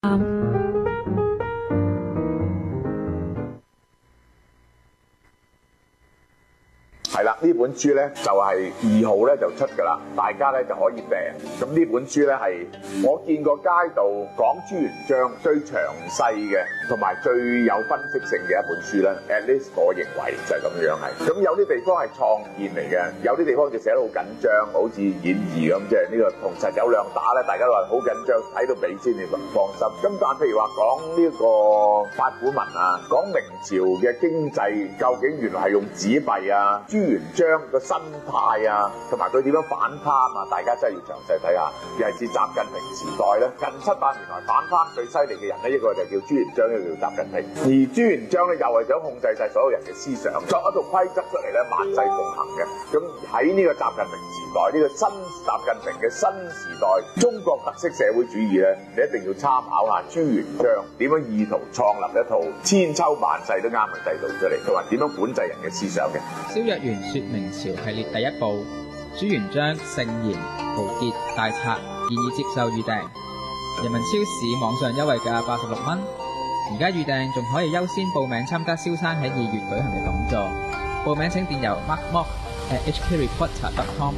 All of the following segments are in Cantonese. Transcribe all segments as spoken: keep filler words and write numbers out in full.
係啦，呢本書咧就係二號咧就出㗎啦，大家咧就可以訂。咁呢本書咧係我見過街道講朱元璋最詳細嘅，同埋最有分析性嘅一本書咧。At least 我認為就係咁樣係。咁有啲地方係創建嚟嘅，有啲地方就寫得好緊張，好似演義咁，即係呢個同實有兩打咧，大家都話好緊張，睇到尾先至放心。咁但係譬如話講呢個八股文啊，講明朝嘅經濟究竟原來係用紙幣啊，朱元璋個新派啊，同埋佢點樣反貪啊，大家真係要詳細睇下。尤其是習近平時代咧，近七百年來反貪最犀利嘅人咧，一個就叫朱元璋，一個叫習近平。而朱元璋咧又係想控制晒所有人嘅思想，作一套規則出嚟咧，萬世奉行嘅。咁喺呢個習近平時代，呢、這個新習近平嘅新時代，中國特色社會主義咧，你一定要參考下朱元璋點樣意圖創立一套千秋萬世都啱嘅制度出嚟，同埋點樣管制人嘅思想嘅。 蕭若元說明朝系列第一部，朱元璋聖賢豪傑大策，建議接受預訂。人民超市網上優惠價八十六蚊，而家預訂仲可以優先報名參加蕭生喺二月舉行嘅講座。報名請電郵 markmock at h k reporter dot com。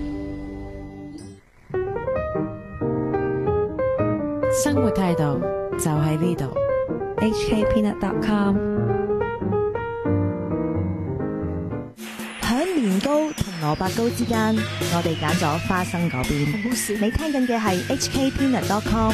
生活態度就喺呢度 h k peanut dot com。響年糕同蘿蔔糕之間，我哋揀咗花生嗰邊。你聽緊嘅係 h k peanut dot com。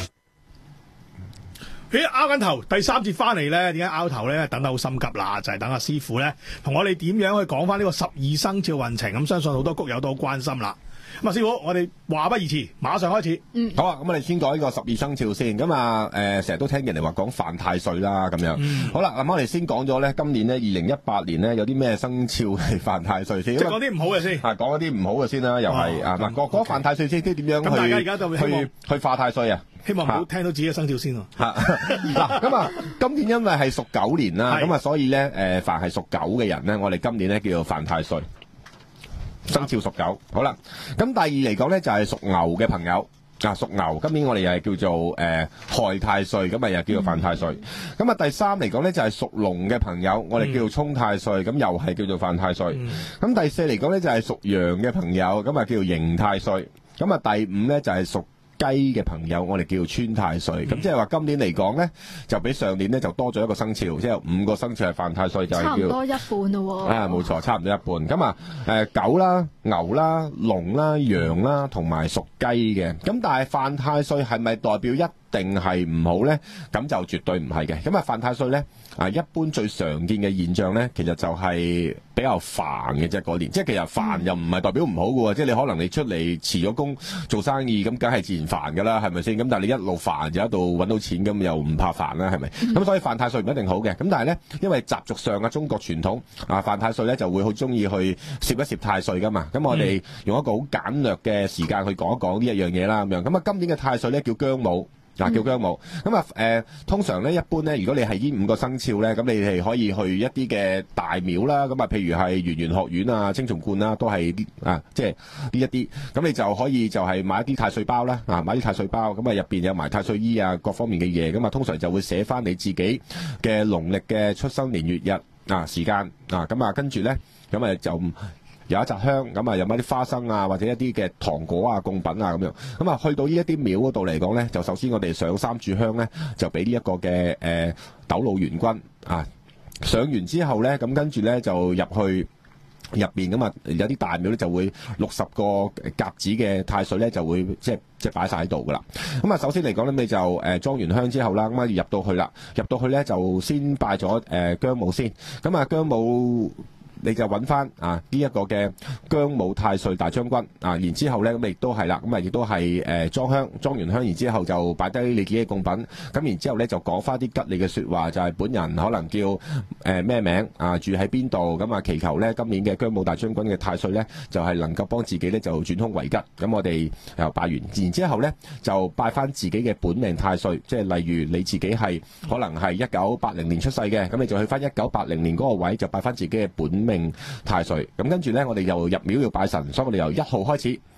咦，拗緊頭，第三節翻嚟咧，點解拗頭咧？等得好心急啦，就係、是、等阿師傅咧，同我哋點樣去講翻呢個十二生肖運程。咁相信好多谷友都好關心啦。咁啊，師傅，我哋話不宜遲，馬上開始。嗯， 好啊，咁我哋先講呢個十二生肖先。咁啊，誒、呃，成日都聽人哋話講犯太歲啦，咁樣。嗯、好啦，咁我哋先講咗咧，今年咧，二零一八年咧，有啲咩生肖係犯太歲先？ 即係講啲唔好嘅先。啊， 講一啲唔好嘅先啦，又係、哦、啊，嗱，講講犯太歲先，即係點樣去？咁大家而家就去去化太歲啊？ 希望唔好聽到自己嘅生肖先喎。 嗱，咁啊，今年因為係屬狗年啦，咁啊，所以咧，誒，凡係屬狗嘅人咧，我哋今年咧叫做犯太歲。生肖屬狗，好啦。咁第二嚟講咧，就係屬牛嘅朋友啊，屬牛，今年我哋又係叫做誒、呃、害太歲，咁啊又叫做犯太歲。咁、嗯、啊第三嚟講咧，就係屬龍嘅朋友，我哋叫做沖太歲，咁、嗯、又係叫做犯太歲。咁、嗯、第四嚟講咧，就係屬羊嘅朋友，咁啊叫做刑太歲。咁啊第五咧就係屬雞嘅朋友，我哋叫做穿太歲。咁、嗯、即係話今年嚟講咧，就比上年咧就多咗一個生肖，即係有五個生肖係犯太歲，就係叫差唔多一半咯。啊，冇錯，差唔多一半。咁啊，誒、呃、狗啦、牛啦、龍啦、羊啦，同埋屬雞嘅。咁但係犯太歲係咪代表一定係唔好咧？咁就絕對唔係嘅。咁啊，犯太歲咧啊，一般最常見嘅現象咧，其實就係比較煩嘅啫。嗰年即係其實煩又唔係代表唔好嘅喎，即係你可能你出嚟辭咗工做生意，咁梗係自然煩㗎啦，係咪先？咁但係你一路煩就一路揾到錢，咁又唔怕煩啦，係咪？咁、嗯、所以犯太歲唔一定好嘅。咁但係咧，因為習俗上嘅中國傳統啊，犯太歲咧就會好中意去攝一攝太歲㗎嘛。咁我哋用一個好簡略嘅時間去講一講呢一樣嘢啦，咁樣。咁啊，今年嘅太歲咧叫姜武。嗱、啊，叫姜武。咁啊，誒、呃，通常咧，一般咧，如果你係呢五個生肖咧，咁你哋可以去一啲嘅大廟啦。咁啊，譬如係圓玄學院啊、青松觀啦，都係啲啊，即係呢一啲。咁你就可以就係買一啲太歲包啦，啊，買啲太歲包。咁啊，入邊有埋太歲衣啊，各方面嘅嘢。咁啊，通常就會寫翻你自己嘅農曆嘅出生年月日啊時間啊。咁啊，跟住咧，咁啊就。有一紮香，咁啊有埋啲花生啊，或者一啲嘅糖果啊、貢品啊咁樣。咁啊去到呢一啲廟嗰度嚟講咧，就首先我哋上三炷香咧，就俾呢一個嘅誒斗姥元君啊。上完之後咧，咁跟住咧就入去入邊咁啊，有啲大廟咧就會六十個格子嘅太歲咧就會即係即係擺晒喺度噶啦。咁啊首先嚟講咧，你就誒裝完香之後啦，咁啊入到去啦，入到去咧就先拜咗誒姜武先。咁啊姜武。你就揾翻啊呢一、這個嘅姜武太歲大將軍啊，然之後咧咁亦都係啦，咁啊亦都係誒裝香，裝完香，然之後就擺低你自己嘅貢品，咁然之後咧就講翻啲吉利嘅説話，就係、是、本人可能叫誒咩、呃、名啊，住喺邊度，咁啊祈求咧今年嘅姜武大將軍嘅太歲咧就係、是、能夠幫自己咧就轉凶為吉。咁我哋又拜完，然之後咧就拜翻自己嘅本命太歲，即係例如你自己係可能係一九八零年出世嘅，咁你就去翻一九八零年嗰個位就拜翻自己嘅本命太歲。咁跟住咧，我哋又入廟要拜神，所以我哋由一號開始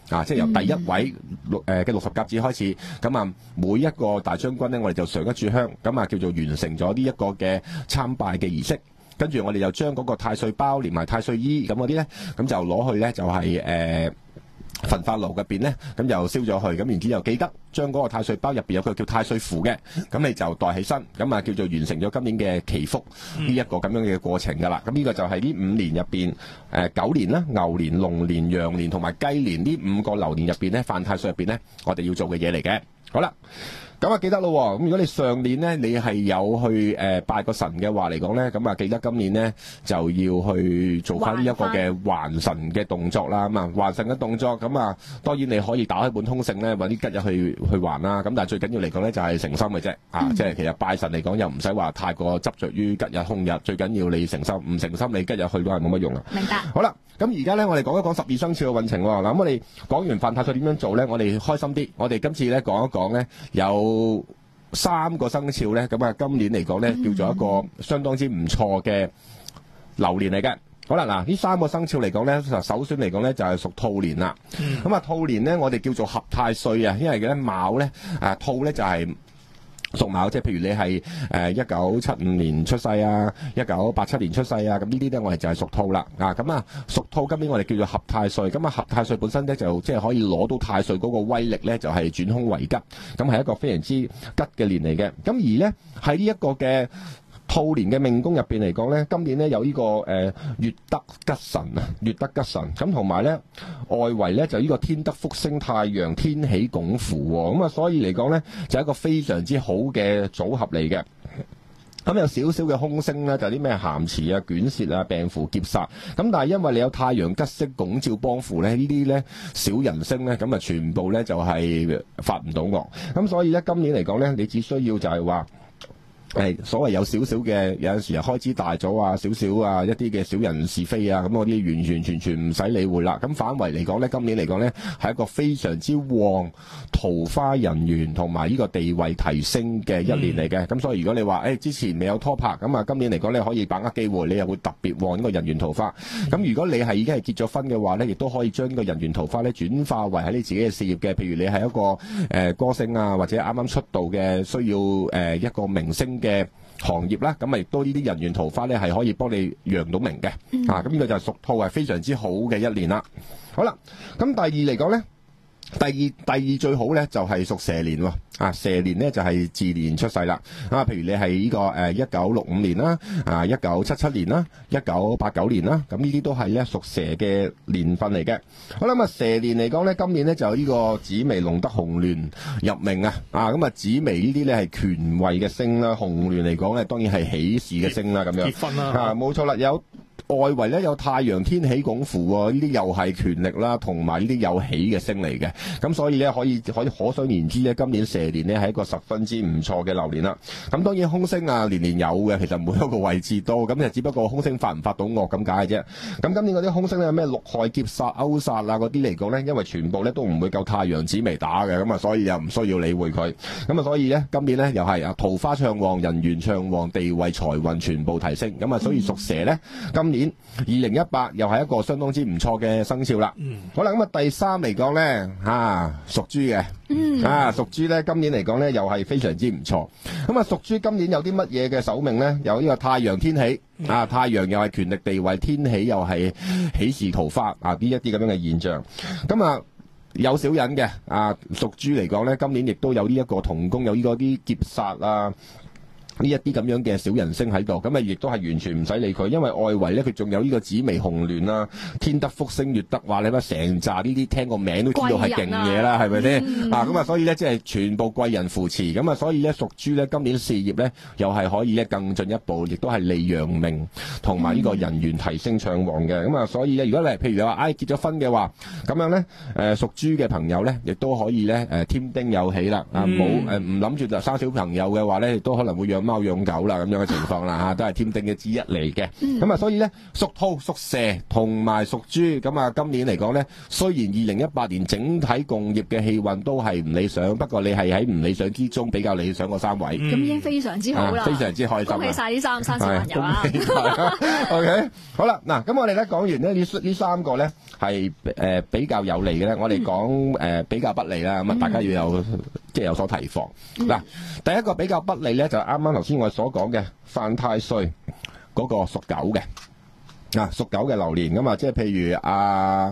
啊，即係由第一位六誒嘅六十甲子開始，咁啊每一個大將軍咧，我哋就上一炷香，咁啊叫做完成咗呢一個嘅參拜嘅儀式。跟住我哋就將嗰個太歲包連埋太歲衣咁嗰啲咧，咁就攞去咧就係、是、誒。呃焚化爐入邊咧，咁就燒咗去，咁然之後記得將嗰個太歲包入邊有個叫太歲符嘅，咁你就袋起身，咁啊叫做完成咗今年嘅祈福呢一個咁樣嘅過程噶啦。咁呢個就係呢五年入邊，誒狗年啦、牛年、龍年、羊年同埋雞年呢五個流年入邊咧，犯太歲入邊咧，我哋要做嘅嘢嚟嘅。好啦。咁啊記得咯，咁如果你上年咧你係有去誒、呃、拜個神嘅話嚟講咧，咁啊記得今年咧就要去做翻呢一個嘅還神嘅動作啦。咁啊還神嘅動作，咁啊當然你可以打開本通勝咧，揾啲吉日去去還啦。咁但係最緊要嚟講咧就係誠心嘅啫，啊、嗯、即係其實拜神嚟講又唔使話太過執着於吉日空日，最緊要你誠心，唔誠心你吉日去都係冇乜用啊。 明白。 好啦，咁而家咧我哋講一講十二生肖嘅運程喎。嗱咁我哋講完犯太歲點樣做咧，我哋開心啲。我哋今次咧講一講咧有三個生肖咧，咁啊今年嚟講咧叫做一個相當之唔錯嘅流年嚟嘅。好啦，嗱呢三個生肖嚟講咧，首先嚟講咧就係屬兔年啦。咁啊兔年咧我哋叫做合太歲啊，因為咧卯咧啊兔咧就係屬卯，即係譬如你係誒一九七五年出世啊，一九八七年出世啊，咁呢啲咧我哋就係屬兔啦。啊咁啊屬兔今年我哋叫做合太歲，咁啊合太歲本身咧就即係可以攞到太歲嗰個威力咧，就係轉凶為吉，咁係一個非常之吉嘅年嚟嘅。咁而咧喺呢一個嘅兔年嘅命宮入邊嚟講咧，今年咧有呢、這個誒、呃、月德吉神啊，月德吉神咁，同埋咧外圍咧就呢個天德福星太陽天喜拱符喎，咁啊所以嚟講咧就係一個非常之好嘅組合嚟嘅。咁有少少嘅凶星咧，就啲、是、咩咸池啊、卷舌啊、病符劫煞，咁但係因為你有太陽吉星拱照幫扶咧，呢啲咧小人星咧，咁啊全部咧就係、是、發唔到惡，咁所以咧今年嚟講咧，你只需要就係話。誒所謂有少少嘅有陣時啊開支大咗啊，少少啊一啲嘅小人是非啊，咁嗰啲完完全全唔使理會啦。咁反為嚟講咧，今年嚟講咧係一個非常之旺桃花人緣同埋呢個地位提升嘅一年嚟嘅。咁、嗯、所以如果你話誒、欸、之前未有拖拍，咁啊今年嚟講咧可以把握機會，你又會特別旺呢個人緣桃花。咁、嗯、如果你係已經係結咗婚嘅話咧，亦都可以將呢個人緣桃花咧轉化為喺你自己嘅事業嘅。譬如你係一個誒、呃、歌星啊，或者啱啱出道嘅需要誒、呃、一個明星嘅行業啦，咁啊亦都呢啲人緣桃花咧係可以幫你揚到名嘅。嗯、啊咁呢個就係屬兔係非常之好嘅一年啦。好啦，咁第二嚟講咧，第二第二最好咧就係屬蛇年喎。啊蛇年咧就係巳年出世啦。啊譬如你係呢個誒一九六五年啦，啊一九七七年啦，一九八九年啦，咁呢啲都係咧屬蛇嘅年份嚟嘅。好啦，咁啊蛇年嚟講咧，今年咧就呢個紫微龍德紅鸞入命啊。啊咁啊紫微呢啲咧係權位嘅星啦，紅鸞嚟講咧當然係喜事嘅星啦，咁樣結婚啦。 啊冇錯啦，有。外圍咧有太陽天喜拱符喎，呢啲又係權力啦，同埋呢啲有喜嘅星嚟嘅，咁所以咧可以可以可想而知咧，今年蛇年咧係一個十分之唔錯嘅流年啦。咁當然凶星啊年年有嘅，其實每一個位置都咁就只不過凶星發唔發到惡咁解嘅啫。咁今年嗰啲凶星咧有咩六害劫煞勾煞啊嗰啲嚟講咧，因為全部咧都唔會夠太陽紫微打嘅，咁啊所以又唔需要理會佢。咁啊所以咧今年咧又係啊桃花暢旺、人緣暢旺、地位財運全部提升。咁啊所以屬蛇咧今年二零一八又係一個相當之唔錯嘅生肖啦。嗯，好啦，咁啊第三嚟講咧，吓屬豬嘅，嗯，啊屬豬咧今年嚟講咧又係非常之唔錯。咁啊屬豬今年有啲乜嘢嘅首命咧？有呢個太陽天喜，嗯、啊太陽又係權力地位，天喜又係喜事桃花啊呢一啲咁樣嘅現象。咁啊有小人嘅啊屬豬嚟講咧，今年亦都有呢一個同宮，有呢個啲劫煞啊。呢一啲咁樣嘅小人星喺度，咁啊亦都係完全唔使理佢，因為外圍咧佢仲有呢個紫微紅鸞啦、天德福星、月德，話你乜成紮呢啲聽個名都知道係勁嘢啦，係咪先？啊咁啊，所以咧即係全部貴人扶持，咁啊所以咧屬豬咧今年事業咧又係可以咧更進一步，亦都係利揚名同埋呢個人緣提升暢旺嘅，咁啊所以咧如果你譬如你話唉結咗婚嘅話，咁樣咧誒屬豬嘅朋友咧亦都可以咧誒添丁有喜啦，啊冇誒唔諗住就生小朋友嘅話咧，亦都可能會養貓養狗啦咁樣嘅情況啦嚇，都係添丁嘅之一嚟嘅。咁啊，所以咧屬兔、屬蛇同埋屬豬，咁啊今年嚟講咧，雖然二零一八年整體共業嘅氣運都係唔理想，不過你係喺唔理想之中比較理想嗰三位， 咁已經非常之好啦， 非常之開心， 恭喜晒呢三三小朋友啊！ OK， 好啦，嗱，咁我哋咧講完咧呢呢三個咧係誒比較有利嘅咧，我哋講誒比較不利啦，咁啊大家要有即係有所提防。嗱，第一個比較不利咧就係啱啱頭先我所講嘅犯太歲嗰個屬狗嘅，啊屬狗嘅流年咁啊，即係譬如啊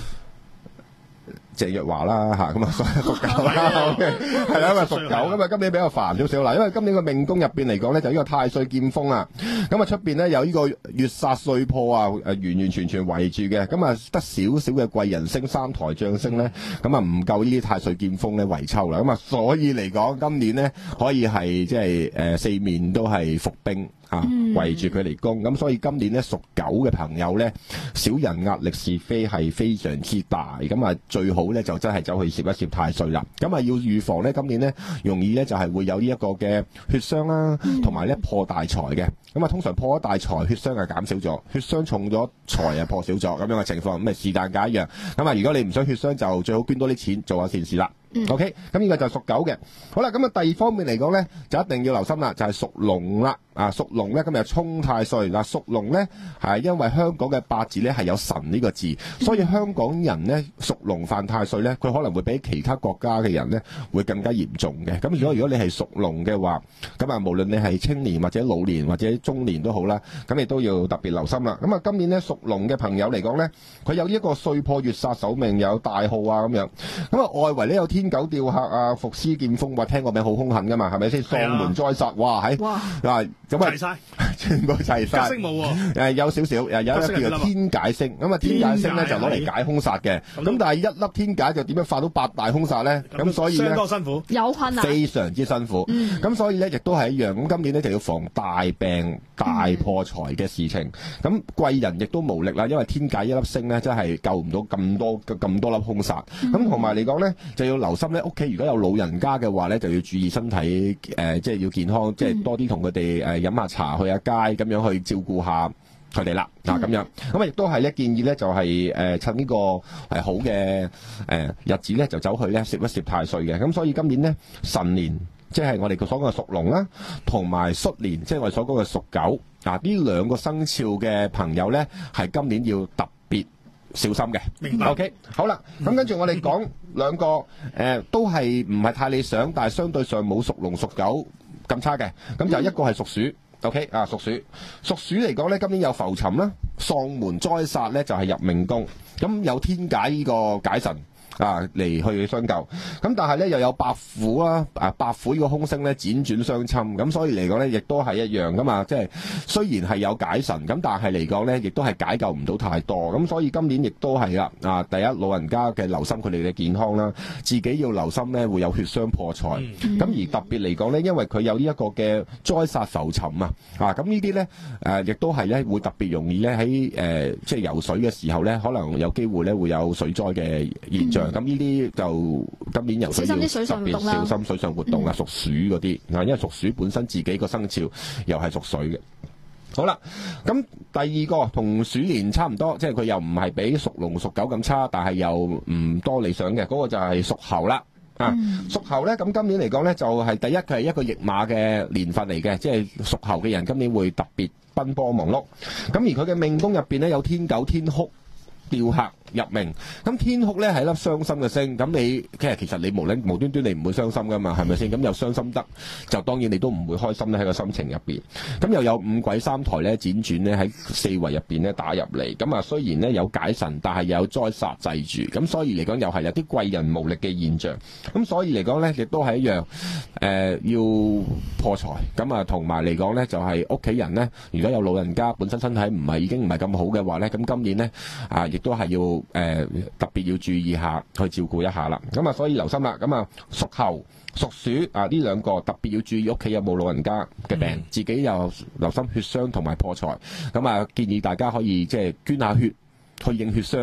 謝若華啦嚇，咁啊屬屬狗啦，係啦，因為屬狗咁啊，今年比較煩少少啦，因為今年個命宮入邊嚟講咧，就呢個太歲劍鋒啊，咁啊出邊咧有呢個月煞歲破啊，誒完完全全圍住嘅，咁啊得少少嘅貴人星、三台將星咧，咁啊唔夠呢啲太歲劍鋒咧圍抽啦，咁啊所以嚟講今年咧可以係即係誒四面都係伏兵。啊，圍住佢嚟攻，咁所以今年咧屬狗嘅朋友咧，小人壓力是非係非常之大，咁啊最好咧就真係走去攝一攝太歲啦，咁啊要預防咧今年咧容易咧就係會有呢一個嘅血傷啦，同埋咧破大財嘅，咁啊通常破咗大財，血傷係減少咗，血傷重咗，財啊破少咗咁樣嘅情況，咁啊是但解一樣，咁啊如果你唔想血傷就最好捐多啲錢做下善事啦。OK， 咁呢個就係屬狗嘅。好啦，咁啊第二方面嚟講咧，就一定要留心啦，就係屬龍啦。啊，屬龍咧今日沖太歲嗱，屬龍咧係因為香港嘅八字咧係有神呢個字，所以香港人咧屬龍犯太歲咧，佢可能會比其他國家嘅人咧會更加嚴重嘅。咁如果如果你係屬龍嘅話，咁啊無論你係青年或者老年或者中年都好啦，咁你都要特別留心啦。咁啊今年咧屬龍嘅朋友嚟講咧，佢有呢一個歲破月煞守命，有大耗啊咁樣。咁啊外圍咧有天狗吊客啊、伏屍劍鋒，話聽個名好兇狠噶嘛，係咪先？喪門災煞，哇喺嗱。咁啊，齊晒，全部齊晒。吉星冇喎，誒有少少，誒有一粒叫做天解星。咁啊，天解星咧就攞嚟解兇煞嘅。咁但係一粒天解就點樣化到八大兇煞咧？咁所以咧，相當辛苦，有困難，非常之辛苦。咁所以咧，亦都係一樣。咁今年咧就要防大病、大破財嘅事情。咁貴人亦都無力啦，因為天解一粒星咧，真係救唔到咁多咁多粒兇煞。咁同埋嚟講咧，就要留心咧，屋企如果有老人家嘅話咧，就要注意身體，誒即係要健康，即係多啲同佢哋誒。飲下茶，去下街，咁樣去照顧下佢哋啦。嗱、嗯，咁樣咁啊，亦都係咧建議咧，就係、是、誒、呃、趁呢個係好嘅誒、呃、日子咧，就走去咧攝一攝太歲嘅。咁所以今年咧辰年，即係我哋所講嘅屬龍啦，同埋戌年，即係我哋所講嘅屬狗。嗱，呢兩個生肖嘅朋友咧，係今年要特別小心嘅。明白。OK， 好啦，咁跟住我哋講兩個誒、呃，都係唔係太理想，但係相對上冇屬龍屬狗咁差嘅，咁就一個係屬鼠 ，OK 啊，屬鼠，屬鼠嚟講咧，今年有浮沉啦，喪門災煞咧就係入命宮，咁有天解呢個解神啊嚟去相救，咁但係咧又有白虎啦，啊白虎呢個凶星咧輾轉相侵，咁所以嚟講咧亦都係一樣噶嘛，即係雖然係有解神，咁但係嚟講咧亦都係解救唔到太多，咁所以今年亦都係啦，啊第一老人家嘅留心佢哋嘅健康啦，自己要留心咧會有血傷破財，咁、嗯、而特別嚟講咧，因為佢有呢一個嘅災煞浮沉啊，啊咁呢啲咧誒亦都係咧會特別容易咧喺誒即係游水嘅時候咧，可能有機會咧會有水災嘅現象。咁呢啲就今年游水要特別小心水上活動啊，屬鼠嗰啲啊，因為屬鼠本身自己個生肖又係屬水嘅。好啦，咁第二個同鼠年差唔多，即係佢又唔係比屬龍屬狗咁差，但係又唔多理想嘅，嗰、那個就係屬猴啦。啊，屬猴咧，咁今年嚟講咧，就係、是、第一佢係一個驛馬嘅年份嚟嘅，即係屬猴嘅人今年會特別奔波忙碌。咁而佢嘅命宮入邊咧有天狗、天哭、吊客入命，咁天哭咧係一粒傷心嘅星，咁你其實其實你無論無端端你唔會傷心噶嘛，係咪先？咁又傷心得，就當然你都唔會開心咧喺個心情入邊。咁又有五鬼三台咧輾轉咧喺四圍入邊咧打入嚟，咁啊雖然咧有解神，但係有災煞制住，咁所以嚟講又係有啲貴人無力嘅現象。咁所以嚟講咧亦都係一樣，誒、呃、要破財。咁啊同埋嚟講咧就係屋企人咧，如果有老人家本身身體唔係已經唔係咁好嘅話咧，咁今年咧啊亦都係要誒、呃、特別要注意下去照顧一下啦。咁啊所以留心啦。咁啊屬猴、屬鼠啊呢兩個特別要注意屋企有冇老人家嘅病、嗯，自己又留心血傷同埋破財。咁啊建議大家可以即係捐下血去應血傷嘅。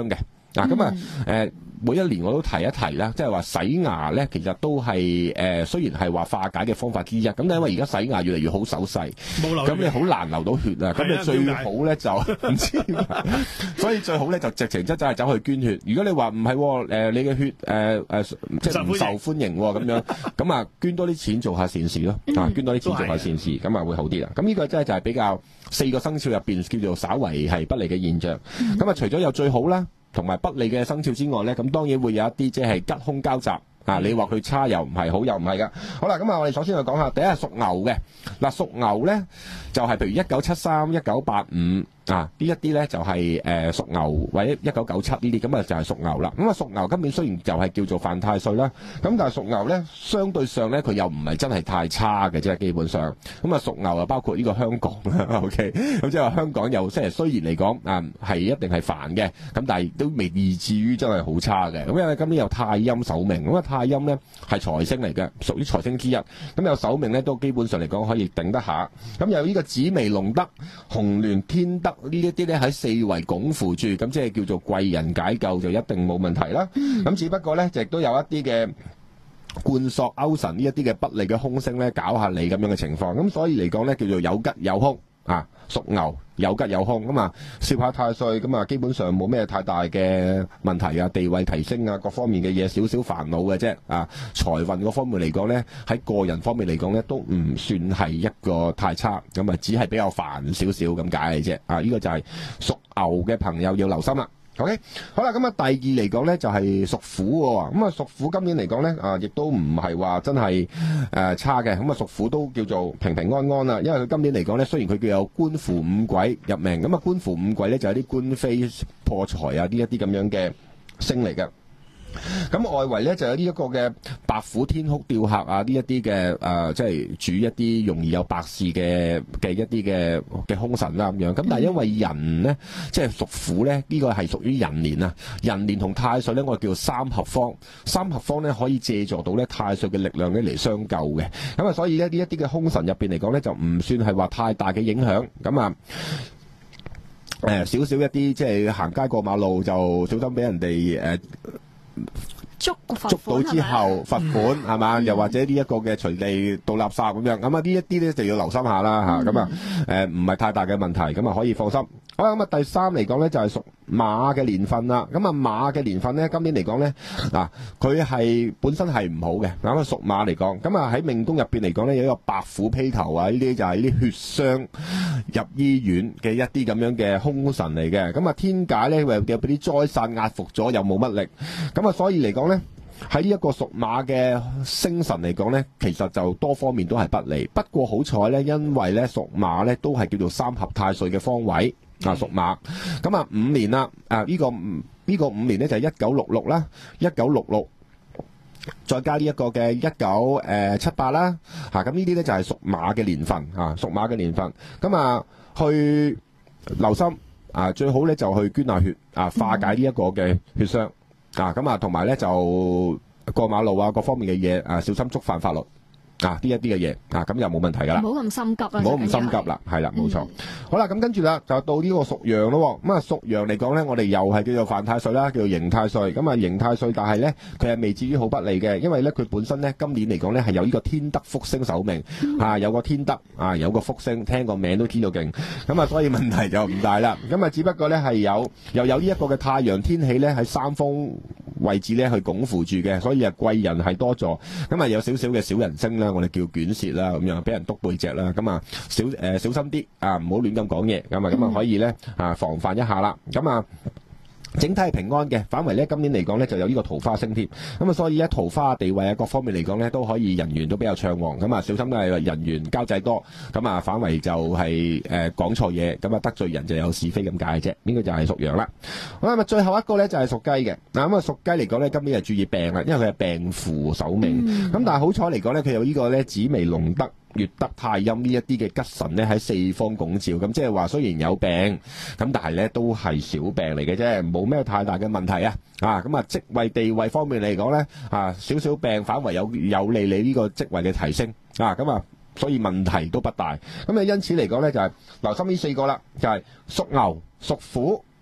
嗱咁啊誒。每一年我都提一提啦，即係話洗牙咧，其實都係誒、呃，雖然係話化解嘅方法之一，咁因為而家洗牙越嚟越好手勢，咁你好難流到血啊，咁你最好咧就唔知，所以最好咧就直情真真係走去捐血。如果你話唔係誒，你嘅血誒誒、呃呃、即係唔受歡迎咁、哦、樣，咁啊捐多啲錢做下善事咯，啊捐多啲錢做下善事，咁啊會好啲啦。咁呢個真係就係比較四個生肖入邊叫做稍為係不利嘅現象。咁啊除咗有最好啦，同埋不利嘅生肖之外咧，咁當然會有一啲即係吉凶交集啊！你話佢差又唔係，好又唔係噶。好啦，咁啊，我哋首先去講下第一係屬牛嘅。嗱，屬牛咧就係、是、譬如一九七三、一九八五啊，呢一啲咧就係、是、誒、呃、屬牛或者一九九七呢啲，咁啊就係屬牛啦。咁啊屬牛今年雖然就係叫做犯太歲啦，咁但係屬牛咧相對上咧佢又唔係真係太差嘅啫，基本上。咁啊屬牛啊包括呢個香港啦 ，OK，咁即係話香港又即係雖然嚟講啊係一定係煩嘅，咁但係都未至至於真係好差嘅。咁因為今年有太陰守命，咁啊太陰咧係財星嚟嘅，屬於財星之一。咁有守命咧都基本上嚟講可以頂得下。咁有呢個紫微龍德、紅鸞天德呢一啲咧喺四圍拱扶住，咁即係叫做貴人解救就一定冇問題啦。咁、嗯、只不過咧，亦都有一啲嘅貫索勾神呢一啲嘅不利嘅凶星咧，搞下你咁樣嘅情況。咁所以嚟講咧，叫做有吉有凶啊，屬牛有吉有凶咁啊，攝下太歲咁啊，基本上冇咩太大嘅問題啊，地位提升啊，各方面嘅嘢少少煩惱嘅啫啊，財運嗰方面嚟講咧，喺個人方面嚟講咧，都唔算係一個太差，咁啊，只係比較煩少少咁解嘅啫啊，呢、這個就係屬牛嘅朋友要留心啦。OK， 好啦，咁啊，第二嚟講咧就係屬虎喎，咁啊屬虎今年嚟講咧啊，亦都唔係話真係誒、呃、差嘅，咁啊屬虎都叫做平平安安啦，因為佢今年嚟講咧，雖然佢叫有官符五鬼入命，咁啊官符五鬼咧就係啲官非破財啊呢一啲咁樣嘅星嚟嘅。咁外圍咧就有呢一個嘅白虎天哭吊客啊，呢一啲嘅誒，即係主一啲容易有白事嘅嘅一啲嘅嘅凶神啦咁樣。咁但係因為人咧，即係屬虎咧，呢、這個係屬於人年啊。人年同太歲咧，我哋叫三合方。三合方咧可以借助到咧太歲嘅力量咧嚟相救嘅。咁啊，所以咧呢一啲嘅凶神入邊嚟講咧，就唔算係話太大嘅影響。咁啊。誒少少一啲即係行街過馬路就小心俾人哋誒。 捉捉到之後罰款係嘛、嗯，又或者呢一個嘅隨地倒垃圾咁樣，咁啊呢一啲咧就要留心下啦嚇，咁啊誒唔係太大嘅問題，咁啊可以放心。好啦，咁啊第三嚟講咧就係屬馬嘅年份啦，咁啊馬嘅年份咧今年嚟講咧嗱，佢係本身係唔好嘅，咁啊屬馬嚟講，咁啊喺命宮入邊嚟講咧有一個白虎披頭啊，呢啲就係啲血傷入醫院嘅一啲咁樣嘅凶神嚟嘅，咁啊天解咧又有俾啲災煞壓服咗，又冇乜力，咁啊所以嚟講咧。喺呢一個屬馬嘅星神嚟講咧，其實就多方面都係不利。不過好彩咧，因為咧屬馬咧都係叫做三合太歲嘅方位啊，屬馬。咁啊五年啦，啊呢、這個呢、這個五年咧就係一九六六啦，一九六六再加呢一個嘅一九誒七八啦，嚇咁呢啲咧就係屬馬嘅年份啊，屬馬嘅年份。咁啊去留心啊，最好咧就去捐下血啊，化解呢一個嘅血傷。啊，咁啊，同埋咧就過馬路啊，各方面嘅嘢啊，小心觸犯法律啊，呢一啲嘅嘢啊，咁就冇問題噶啦。 唔好咁心急啦， 唔好咁心急啦，係啦，冇錯。 嗯、 好啦，咁跟住啦，就到呢個屬羊咯。咁啊，屬羊嚟講咧，我哋又係叫做犯太歲啦，叫做刑太歲。咁啊，刑太歲，但係咧佢係未至於好不利嘅，因為咧佢本身咧今年嚟講咧係有呢個天德福星守命、嗯、啊，有個天德啊，有個福星，聽個名都知道勁。咁啊，所以問題就唔大啦。咁啊，只不過咧係有又有呢一個嘅太陽天氣咧喺三方位置咧去拱扶住嘅，所以啊貴人係多助。咁啊有少少嘅小人星啦，我哋叫卷舌啦，咁樣俾人督背脊啦。咁啊小誒、呃、小心啲啊，唔好亂咁講嘢。咁啊咁啊可以咧啊防範一下啦。咁啊整體係平安嘅，反為咧今年嚟講咧就有呢個桃花星添。咁啊所以咧桃花地位啊各方面嚟講咧都可以人緣都比較暢旺。咁啊小心都係人緣交際多。咁啊反為就係誒講錯嘢，咁啊得罪人就有是非咁解啫。呢個就係屬羊啦。好啦，咁啊最後一個咧就係屬雞嘅。嗱咁啊屬雞嚟講咧今年就注意病啦，因為佢係病符守命。咁、嗯、但係好彩嚟講咧佢有呢個咧紫微龍德月德太陰呢一啲嘅吉神咧喺四方拱照，咁即係話雖然有病，咁但係咧都係小病嚟嘅啫，冇咩太大嘅問題啊！啊咁啊職位地位方面嚟講咧啊少少病反為有有利你呢個職位嘅提升啊咁啊，所以問題都不大。咁啊因此嚟講咧就係、是、留心呢四個啦，就係、是、屬牛、屬虎、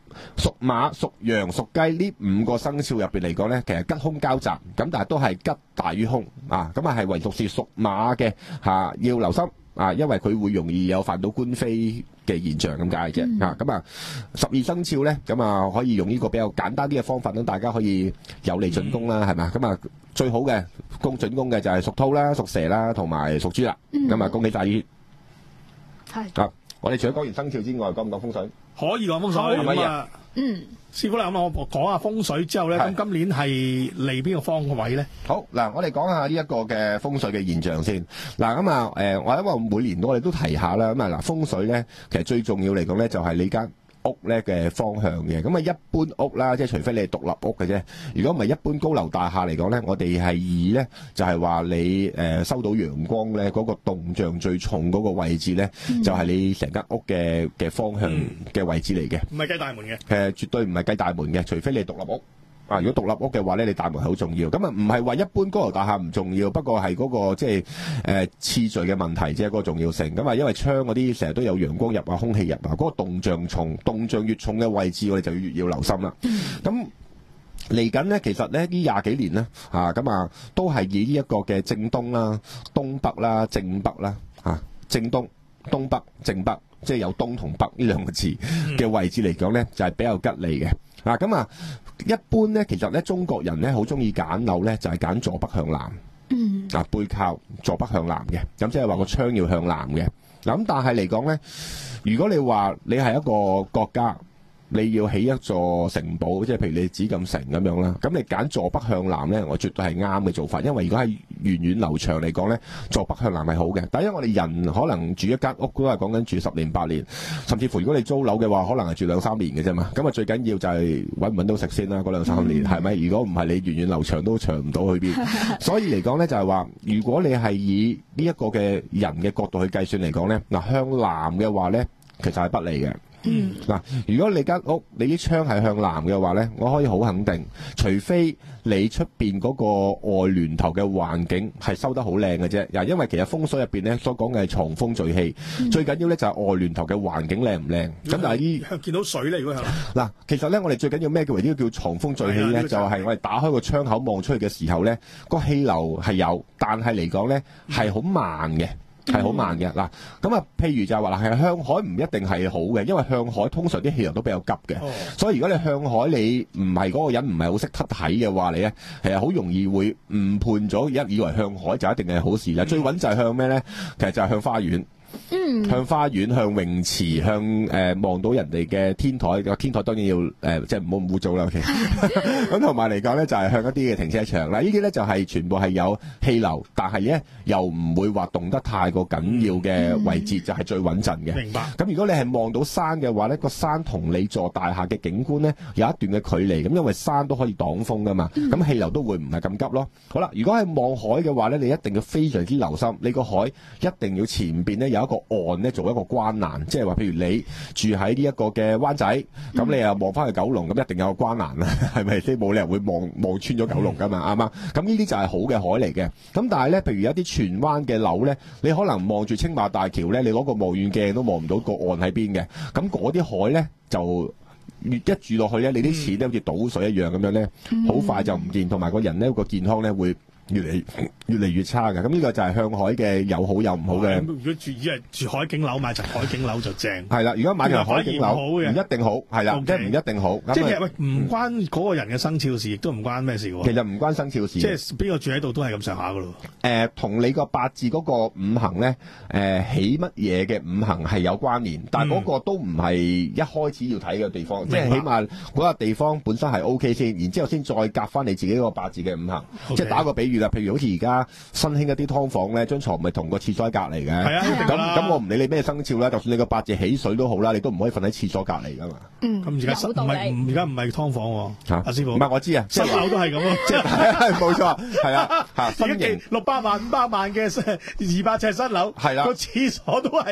屬馬、屬羊、屬雞呢五個生肖入邊嚟講咧，其實吉凶交集，咁但係都係吉大於凶啊！咁啊係唯獨是屬馬嘅嚇、啊、要留心啊，因為佢會容易有犯到官非嘅現象咁解啫嚇。咁啊十二生肖咧，咁啊可以用呢個比較簡單啲嘅方法咧，大家可以有利進攻啦，係咪？咁啊最好嘅攻進攻嘅就係屬兔啦、屬蛇啦同埋屬豬啦。咁啊恭喜晒呢啲係啊！我哋除咗講完生肖之外，講唔講風水？ 可以講風水咁啊。嗯，師傅啦，咁我講下風水之後咧，咁今年係嚟邊個方位咧？ 好嗱，我哋講下呢一個嘅風水嘅現象先。嗱咁啊，誒，我因為每年我哋都提下啦，咁啊嗱，風水咧，其實最重要嚟講咧，就係你間屋咧嘅方向嘅。咁啊，一般屋啦，即係除非你係獨立屋嘅啫。如果唔係一般高樓大廈嚟講咧，我哋係以咧就係話你誒收到陽光咧嗰個動向最重嗰個位置咧，嗯、就係你成間屋嘅嘅方向嘅位置嚟嘅。唔係計大門嘅。誒，絕對唔係計大門嘅，除非你係獨立屋。啊！如果獨立屋嘅話咧，你大門係好重要。咁啊，唔係話一般高樓大廈唔重要，不過係嗰、那個即係誒次序嘅問題啫，嗰、那個重要性。咁啊，因為窗嗰啲成日都有陽光入啊、空氣入啊，嗰、那個動向重，動向越重嘅位置，我哋就越要留心啦。咁嚟緊咧，其實咧呢廿幾年咧，啊咁啊，都係以呢一個嘅正東啦、東北啦、正北啦，啊正東、東北、正北，即係有東同北呢兩個字嘅位置嚟講咧，就係、是、比較吉利嘅。嗱咁啊，一般咧，其實咧，中國人咧好中意揀樓咧，就係、是、揀坐北向南。嗯。啊，背靠坐北向南嘅，咁即係話個窗要向南嘅。嗱咁，但係嚟講咧，如果你話你係一個國家，你要起一座城堡，即係譬如你紫禁城咁樣啦，咁你揀坐北向南咧，我絕對係啱嘅做法，因為如果係源遠流長嚟講咧，坐北向南係好嘅。但係因為我哋人可能住一間屋都係講緊住十年八年，甚至乎如果你租樓嘅話，可能係住兩三年嘅啫嘛。咁啊最緊要就係揾唔揾到食先啦，嗰兩三年係咪、嗯？如果唔係你源遠流長都長唔到去邊。所以嚟講咧就係話，如果你係以呢一個嘅人嘅角度去計算嚟講咧，嗱向南嘅話咧，其實係不利嘅。嗯，嗱，如果你間屋你啲窗係向南嘅話咧，我可以好肯定，除非你出邊嗰個外聯頭嘅環境係收得好靚嘅啫。嗱，因為其實風水入邊咧所講嘅係藏風聚氣，嗯、最緊要咧就係外聯頭嘅環境靚唔靚。咁但係依見到水咧，如果係嗱，其實咧我哋最緊要咩叫為呢個叫藏風聚氣咧？就係我哋打開個窗口望出去嘅時候咧，個氣流係有，但係嚟講咧係好慢嘅。係好慢嘅嗱，咁啊，譬如就係話嗱，係向海唔一定係好嘅，因為向海通常啲氣流都比較急嘅，哦、所以如果你向海你唔係嗰個人唔係好識得睇嘅話，你咧其實好容易會誤判咗，一以為向海就一定係好事啦。嗯、最穩就係向咩咧？其實就係向花園。嗯，向花園、向泳池、向誒望、呃、到人哋嘅天台，個天台當然要誒、呃，即係唔好唔污糟啦。OK，咁同埋嚟講咧，就係、是、向一啲嘅停車場嗱，呢啲咧就係、是、全部係有氣流，但係咧又唔會話動得太過緊要嘅位置，嗯、就係最穩陣嘅。明白。咁如果你係望到山嘅話咧，個山同你座大廈嘅景觀咧有一段嘅距離，咁因為山都可以擋風噶嘛，咁氣、嗯、流都會唔係咁急咯。好啦，如果係望海嘅話咧，你一定要非常之留心，你個海一定要前邊咧有一個岸咧做一個關欄，即係話譬如你住喺呢一個嘅灣仔，咁、嗯、你又望翻去九龍，咁一定有個關欄啦，係咪先？冇理由會望望穿咗九龍噶嘛，啱嘛、嗯？咁呢啲就係好嘅海嚟嘅。咁但係咧，譬如有啲荃灣嘅樓咧，你可能望住青馬大橋咧，你攞個望遠鏡都望唔到個岸喺邊嘅。咁嗰啲海咧就越一住落去咧，你啲錢咧好似倒水一樣咁樣咧，好、嗯、快就唔見，同埋個人咧個健康咧會越嚟越嚟越差嘅，咁呢個就係向海嘅有好有唔好嘅。如果住以為住海景樓買層海景樓就正。係啦，如果買層海景樓唔一定好，係啦，即係唔一定好。即係喂，唔關嗰個人嘅生肖事，亦都唔關咩事喎。其實唔關生肖事。即係邊個住喺度都係咁上下噶咯。誒，同你個八字嗰個五行咧，誒起乜嘢嘅五行係有關聯，但係嗰個都唔係一開始要睇嘅地方，即係起碼嗰個地方本身係 O K 先，然之後先再夾翻你自己個八字嘅五行。即係打個比喻。譬如好似而家新興一啲劏房咧，張床咪同個廁所喺隔離嘅。係啊，咁咁我唔理你咩生肖啦，就算你個八字起水都好啦，你都唔可以瞓喺廁所隔離噶嘛。嗯，咁而家唔係而家唔係劏房喎。嚇，阿師傅。唔係我知啊，新樓都係咁咯。即係冇錯，係啊嚇。新型六百萬、五百萬嘅二百尺新樓，係啦，個廁所都係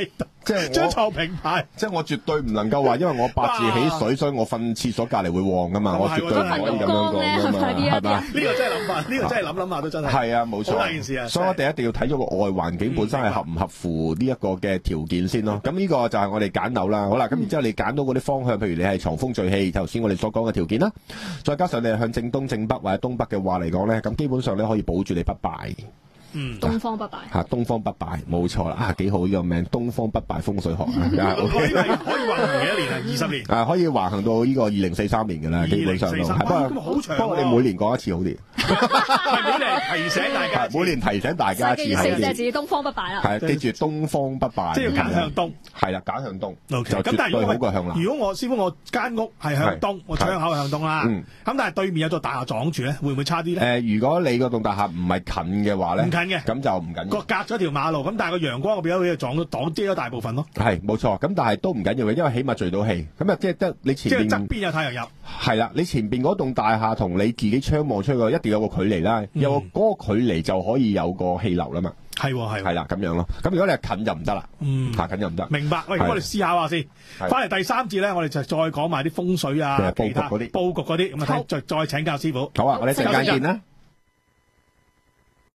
即係張我床平排， 即係我絕對唔能夠話，因為我八字起水，所以我瞓廁所隔離會旺噶嘛，我絕對唔可以咁樣講噶嘛，係嘛？ 呢個真係諗法，呢個真係諗諗下都真係。 係啊，冇錯。 好大件事啊！ 所以我哋一定要睇咗個外環境本身係合唔合乎呢一個嘅條件先咯。咁呢個就係我哋揀樓啦。好啦，咁然之後你揀到嗰啲方向，譬如你係藏風聚氣，頭先我哋所講嘅條件啦，再加上你係向正東、正北或者東北嘅話嚟講咧，咁基本上咧可以保住你不敗。 嗯， 東方不敗嚇，東方不敗冇錯啦，啊幾好呢個名，東方不敗風水學啊， 可以可以橫行幾多年啊？二十年啊，可以橫行到呢個二零四三年嘅啦，基本上都係。不過好長， 不過你每年講一次好啲， 係每年提醒大家， 每年提醒大家一次係四隻字東方不敗啦。 係記住東方不敗， 即係要揀向東。 係啦，揀向東。 OK， 就絕對好過向南。 如果我師傅我間屋係向東，我窗口向東啦。咁但係對面有座大廈撞住咧，會唔會差啲咧？ 誒，如果你嗰棟大廈唔係近嘅話咧， 唔近嘅， 咁就唔緊要。 個隔咗條馬路，咁但係個陽光嗰邊咧撞到擋遮咗大部分咯。 係冇錯，咁但係都唔緊要嘅，因為起碼聚到氣。咁啊，即係得你前邊。 即係側邊有太陽入。 係啦，你前邊嗰棟大廈同你自己窗望出去一定有個距離啦， 嗯、 有個嗰個距離就可以有個氣流啦嘛。 係喎係。 係啦，咁樣咯。咁如果你係近就唔得啦。 嗯。 嚇近就唔得。 明白。喂，咁我哋思考下先。翻嚟第三節咧，我哋就再講埋啲風水啊，其他佈局嗰啲，咁啊睇再再請教師傅。 好啊，我哋陣間見啦。